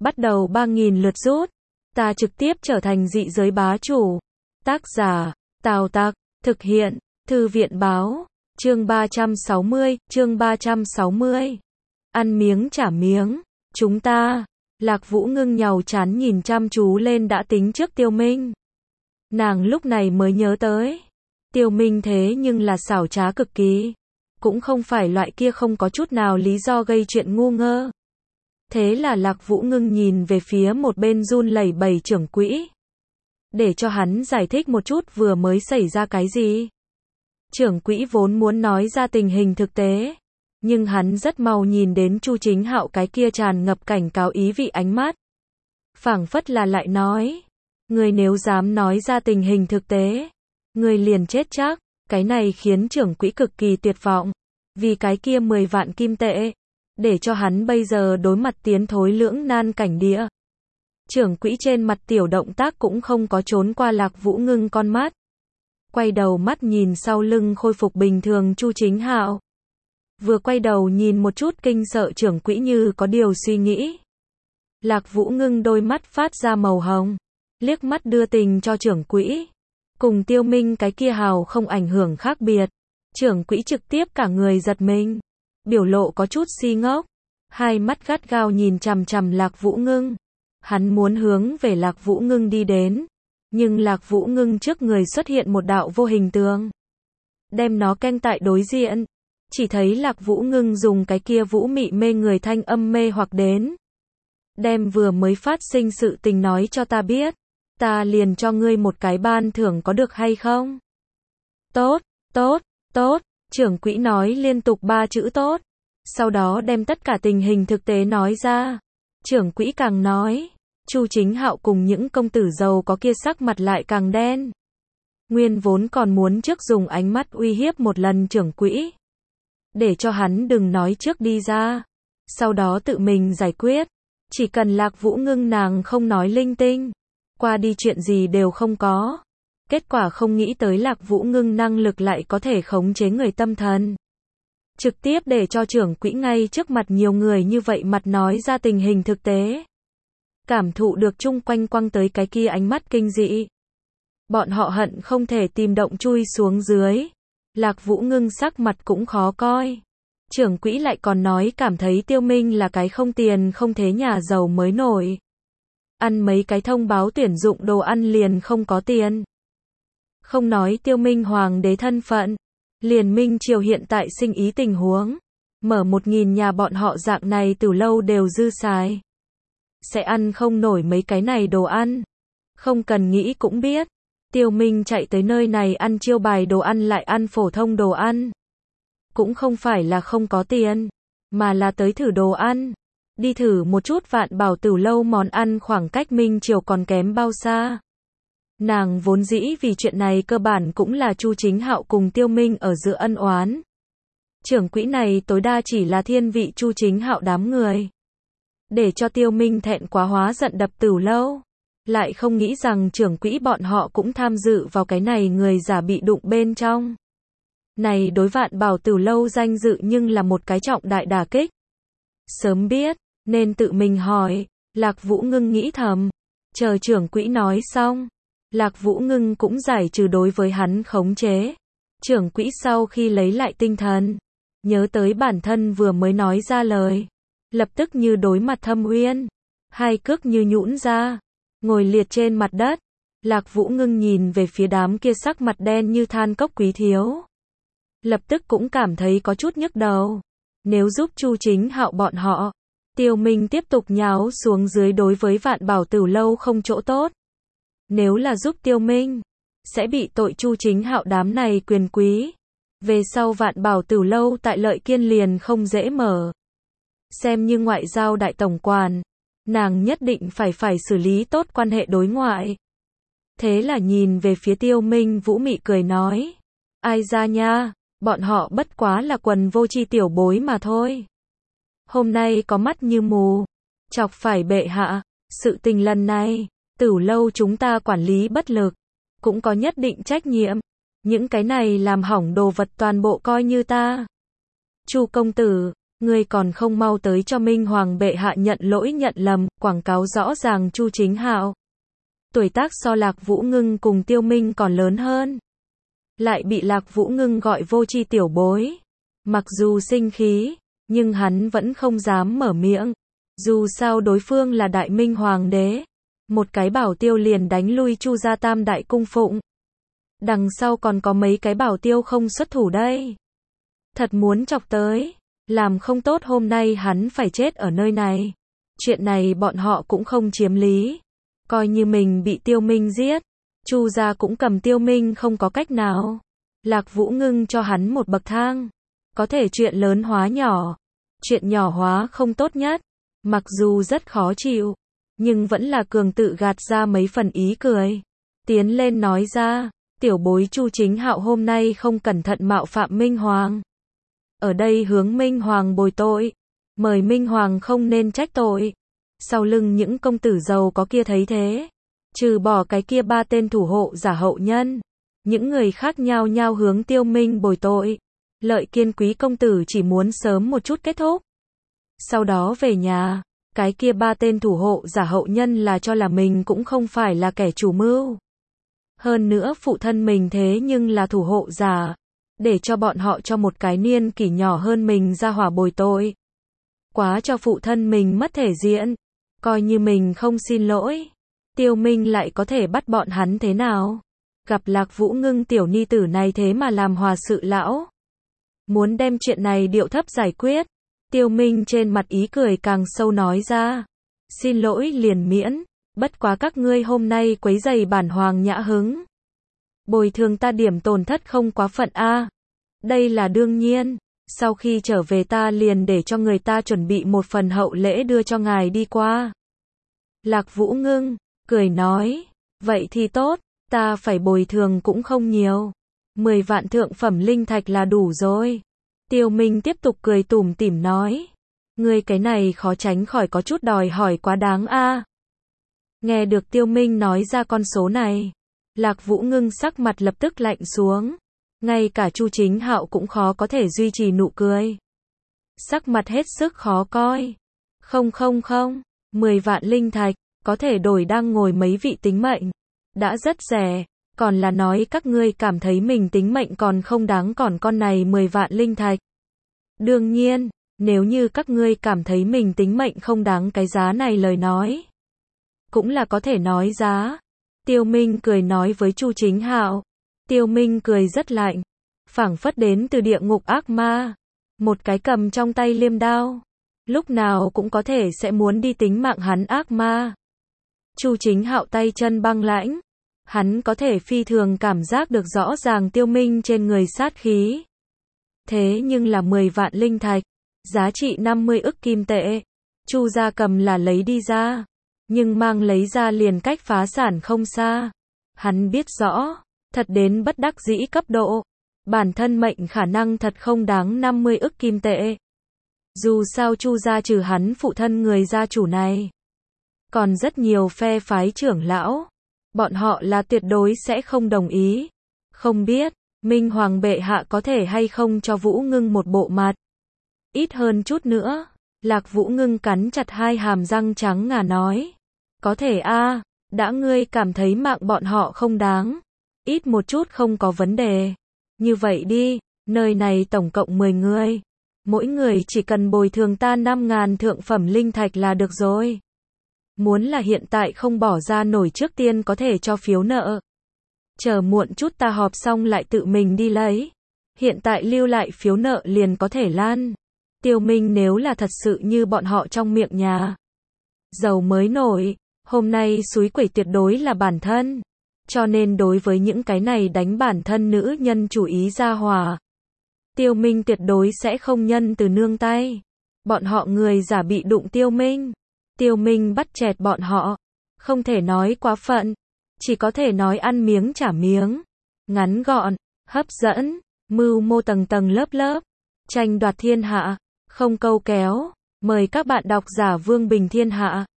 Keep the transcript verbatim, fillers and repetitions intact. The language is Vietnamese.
bắt đầu ba nghìn lượt rút. Ta trực tiếp trở thành dị giới bá chủ. Tác giả, Tào Tặc, thực hiện, Thư viện báo, chương ba trăm sáu mươi, chương ba trăm sáu mươi. Ăn miếng trả miếng, chúng ta, Lạc Vũ Ngưng nhàu chán nhìn chăm chú lên đã tính trước Tiêu Minh. Nàng lúc này mới nhớ tới. Tiêu Minh thế nhưng là xảo trá cực kỳ. Cũng không phải loại kia không có chút nào lý do gây chuyện ngu ngơ. Thế là Lạc Vũ Ngưng nhìn về phía một bên run lẩy bẩy trưởng quỹ. Để cho hắn giải thích một chút vừa mới xảy ra cái gì. Trưởng quỹ vốn muốn nói ra tình hình thực tế. Nhưng hắn rất mau nhìn đến Chu Chính Hạo cái kia tràn ngập cảnh cáo ý vị ánh mắt. Phảng phất là lại nói. Người nếu dám nói ra tình hình thực tế. Người liền chết chắc. Cái này khiến trưởng quỹ cực kỳ tuyệt vọng. Vì cái kia mười vạn kim tệ. Để cho hắn bây giờ đối mặt tiến thối lưỡng nan cảnh địa. Trưởng quỹ trên mặt tiểu động tác cũng không có trốn qua Lạc Vũ Ngưng con mắt. Quay đầu mắt nhìn sau lưng khôi phục bình thường Chu Chính Hạo. Vừa quay đầu nhìn một chút kinh sợ trưởng quỹ như có điều suy nghĩ. Lạc Vũ Ngưng đôi mắt phát ra màu hồng. Liếc mắt đưa tình cho trưởng quỹ. Cùng Tiêu Minh cái kia hào không ảnh hưởng khác biệt. Trưởng quỹ trực tiếp cả người giật mình. Biểu lộ có chút si ngốc. Hai mắt gắt gao nhìn chằm chằm Lạc Vũ Ngưng. Hắn muốn hướng về Lạc Vũ Ngưng đi đến. Nhưng Lạc Vũ Ngưng trước người xuất hiện một đạo vô hình tường. Đem nó canh tại đối diện. Chỉ thấy Lạc Vũ Ngưng dùng cái kia vũ mị mê người thanh âm mê hoặc đến. Đem vừa mới phát sinh sự tình nói cho ta biết. Ta liền cho ngươi một cái ban thưởng có được hay không? Tốt, tốt, tốt. Trưởng quỹ nói liên tục ba chữ tốt. Sau đó đem tất cả tình hình thực tế nói ra. Trưởng quỹ càng nói. Chu Chính Hạo cùng những công tử giàu có kia sắc mặt lại càng đen. Nguyên vốn còn muốn trước dùng ánh mắt uy hiếp một lần trưởng quỹ. Để cho hắn đừng nói trước đi ra. Sau đó tự mình giải quyết. Chỉ cần Lạc Vũ Ngưng nàng không nói linh tinh. Qua đi chuyện gì đều không có. Kết quả không nghĩ tới Lạc Vũ Ngưng năng lực lại có thể khống chế người tâm thần. Trực tiếp để cho trưởng quỹ ngay trước mặt nhiều người như vậy mặt nói ra tình hình thực tế. Cảm thụ được chung quanh quăng tới cái kia ánh mắt kinh dị. Bọn họ hận không thể tìm động chui xuống dưới. Lạc Vũ Ngưng sắc mặt cũng khó coi. Trưởng quỹ lại còn nói cảm thấy Tiêu Minh là cái không tiền không thế nhà giàu mới nổi. Ăn mấy cái thông báo tuyển dụng đồ ăn liền không có tiền. Không nói Tiêu Minh hoàng đế thân phận. Liền Minh Triều hiện tại sinh ý tình huống. Mở một nghìn nhà bọn họ dạng này từ lâu đều dư xài. Sẽ ăn không nổi mấy cái này đồ ăn. Không cần nghĩ cũng biết. Tiêu Minh chạy tới nơi này ăn chiêu bài đồ ăn lại ăn phổ thông đồ ăn. Cũng không phải là không có tiền. Mà là tới thử đồ ăn. Đi thử một chút Vạn Bảo Tử lâu món ăn khoảng cách Minh Triều còn kém bao xa. Nàng vốn dĩ vì chuyện này cơ bản cũng là Chu Chính Hạo cùng Tiêu Minh ở giữa ân oán. Trưởng quỹ này tối đa chỉ là thiên vị Chu Chính Hạo đám người. Để cho Tiêu Minh thẹn quá hóa giận đập Tử lâu. Lại không nghĩ rằng trưởng quỹ bọn họ cũng tham dự vào cái này người giả bị đụng bên trong. Này đối Vạn Bảo Tử lâu danh dự nhưng là một cái trọng đại đả kích. Sớm biết, nên tự mình hỏi. Lạc Vũ Ngưng nghĩ thầm. Chờ trưởng quỹ nói xong. Lạc Vũ Ngưng cũng giải trừ đối với hắn khống chế. Trưởng quỹ sau khi lấy lại tinh thần. Nhớ tới bản thân vừa mới nói ra lời. Lập tức như đối mặt Thâm Uyên. Hai cước như nhũn ra. Ngồi liệt trên mặt đất. Lạc Vũ Ngưng nhìn về phía đám kia sắc mặt đen như than cốc quý thiếu. Lập tức cũng cảm thấy có chút nhức đầu. Nếu giúp Chu Chính Hạo bọn họ. Tiêu Minh tiếp tục nháo xuống dưới đối với Vạn Bảo Tử lâu không chỗ tốt. Nếu là giúp Tiêu Minh. Sẽ bị tội Chu Chính Hạo đám này quyền quý. Về sau Vạn Bảo Tử lâu tại Lợi Kiên liền không dễ mở. Xem như ngoại giao đại tổng quản. Nàng nhất định phải phải xử lý tốt quan hệ đối ngoại. Thế là nhìn về phía Tiêu Minh vũ mị cười nói. Ai ra nha, bọn họ bất quá là quần vô tri tiểu bối mà thôi. Hôm nay có mắt như mù. Chọc phải bệ hạ. Sự tình lần này, Tử lâu chúng ta quản lý bất lực. Cũng có nhất định trách nhiệm. Những cái này làm hỏng đồ vật toàn bộ coi như ta. Chu công tử, Ngươi còn không mau tới cho Minh Hoàng bệ hạ nhận lỗi nhận lầm, quảng cáo rõ ràng Chu Chính Hạo. Tuổi tác so Lạc Vũ Ngưng cùng Tiêu Minh còn lớn hơn. Lại bị Lạc Vũ Ngưng gọi vô tri tiểu bối. Mặc dù sinh khí, nhưng hắn vẫn không dám mở miệng. Dù sao đối phương là Đại Minh Hoàng đế. Một cái bảo tiêu liền đánh lui Chu gia tam đại cung phụng. Đằng sau còn có mấy cái bảo tiêu không xuất thủ đây. Thật muốn chọc tới. Làm không tốt hôm nay hắn phải chết ở nơi này. Chuyện này bọn họ cũng không chiếm lý. Coi như mình bị Tiêu Minh giết. Chu gia cũng cầm Tiêu Minh không có cách nào. Lạc Vũ Ngưng cho hắn một bậc thang. Có thể chuyện lớn hóa nhỏ. Chuyện nhỏ hóa không tốt nhất. Mặc dù rất khó chịu. Nhưng vẫn là cường tự gạt ra mấy phần ý cười. Tiến lên nói ra. Tiểu bối Chu Chính Hạo hôm nay không cẩn thận mạo phạm Minh Hoàng. Ở đây hướng Minh Hoàng bồi tội. Mời Minh Hoàng không nên trách tội. Sau lưng những công tử giàu có kia thấy thế. Trừ bỏ cái kia ba tên thủ hộ giả hậu nhân. Những người khác nhao nhao hướng Tiêu Minh bồi tội. Lợi Kiên quý công tử chỉ muốn sớm một chút kết thúc. Sau đó về nhà. Cái kia ba tên thủ hộ giả hậu nhân là cho là mình cũng không phải là kẻ chủ mưu. Hơn nữa phụ thân mình thế nhưng là thủ hộ giả. Để cho bọn họ cho một cái niên kỷ nhỏ hơn mình ra hỏa bồi tội. Quá cho phụ thân mình mất thể diện. Coi như mình không xin lỗi. Tiêu Minh lại có thể bắt bọn hắn thế nào? Gặp Lạc Vũ Ngưng tiểu ni tử này thế mà làm hòa sự lão. Muốn đem chuyện này điệu thấp giải quyết. Tiêu Minh trên mặt ý cười càng sâu nói ra. Xin lỗi liền miễn. Bất quá các ngươi hôm nay quấy rầy bản hoàng nhã hứng. Bồi thường ta điểm tổn thất không quá phận a. Đây là đương nhiên. Sau khi trở về ta liền để cho người ta chuẩn bị một phần hậu lễ đưa cho ngài đi qua. Lạc Vũ Ngưng cười nói. Vậy thì tốt. Ta phải bồi thường cũng không nhiều. Mười vạn thượng phẩm linh thạch là đủ rồi. Tiêu Minh tiếp tục cười tủm tỉm nói. Ngươi cái này khó tránh khỏi có chút đòi hỏi quá đáng a. Nghe được Tiêu Minh nói ra con số này. Lạc Vũ Ngưng sắc mặt lập tức lạnh xuống. Ngay cả Chu Chính Hạo cũng khó có thể duy trì nụ cười. Sắc mặt hết sức khó coi. Không không không. Mười vạn linh thạch. Có thể đổi đang ngồi mấy vị tính mệnh. Đã rất rẻ. Còn là nói các ngươi cảm thấy mình tính mệnh còn không đáng còn con này mười vạn linh thạch. Đương nhiên, nếu như các ngươi cảm thấy mình tính mệnh không đáng cái giá này lời nói. Cũng là có thể nói giá. Tiêu Minh cười nói với Chu Chính Hạo. Tiêu Minh cười rất lạnh. Phảng phất đến từ địa ngục ác ma. Một cái cầm trong tay liêm đao. Lúc nào cũng có thể sẽ muốn đi tính mạng hắn ác ma. Chu Chính Hạo tay chân băng lãnh. Hắn có thể phi thường cảm giác được rõ ràng Tiêu Minh trên người sát khí. Thế nhưng là mười vạn linh thạch. Giá trị năm mươi ức kim tệ. Chu gia cầm là lấy đi ra. Nhưng mang lấy ra liền cách phá sản không xa. Hắn biết rõ. Thật đến bất đắc dĩ cấp độ. Bản thân mệnh khả năng thật không đáng năm mươi ức kim tệ. Dù sao Chu gia trừ hắn phụ thân người gia chủ này. Còn rất nhiều phe phái trưởng lão. Bọn họ là tuyệt đối sẽ không đồng ý. Không biết, Minh Hoàng bệ hạ có thể hay không cho Vũ Ngưng một bộ mặt. Ít hơn chút nữa. Lạc Vũ Ngưng cắn chặt hai hàm răng trắng ngà nói. Có thể a, đã ngươi cảm thấy mạng bọn họ không đáng. Ít một chút không có vấn đề. Như vậy đi, nơi này tổng cộng mười người. Mỗi người chỉ cần bồi thường ta năm ngàn thượng phẩm linh thạch là được rồi. Muốn là hiện tại không bỏ ra nổi trước tiên có thể cho phiếu nợ. Chờ muộn chút ta họp xong lại tự mình đi lấy. Hiện tại lưu lại phiếu nợ liền có thể lan. Tiêu Minh nếu là thật sự như bọn họ trong miệng nhà. Giàu mới nổi, hôm nay xúi quẩy tuyệt đối là bản thân. Cho nên đối với những cái này đánh bản thân nữ nhân chủ ý ra hòa. Tiêu Minh tuyệt đối sẽ không nhân từ nương tay. Bọn họ người giả bị đụng Tiêu Minh. Tiêu Minh bắt chẹt bọn họ. Không thể nói quá phận. Chỉ có thể nói ăn miếng trả miếng. Ngắn gọn, hấp dẫn, mưu mô tầng tầng lớp lớp. Tranh đoạt thiên hạ. Không câu kéo. Mời các bạn đọc giả Vương Bình Thiên Hạ.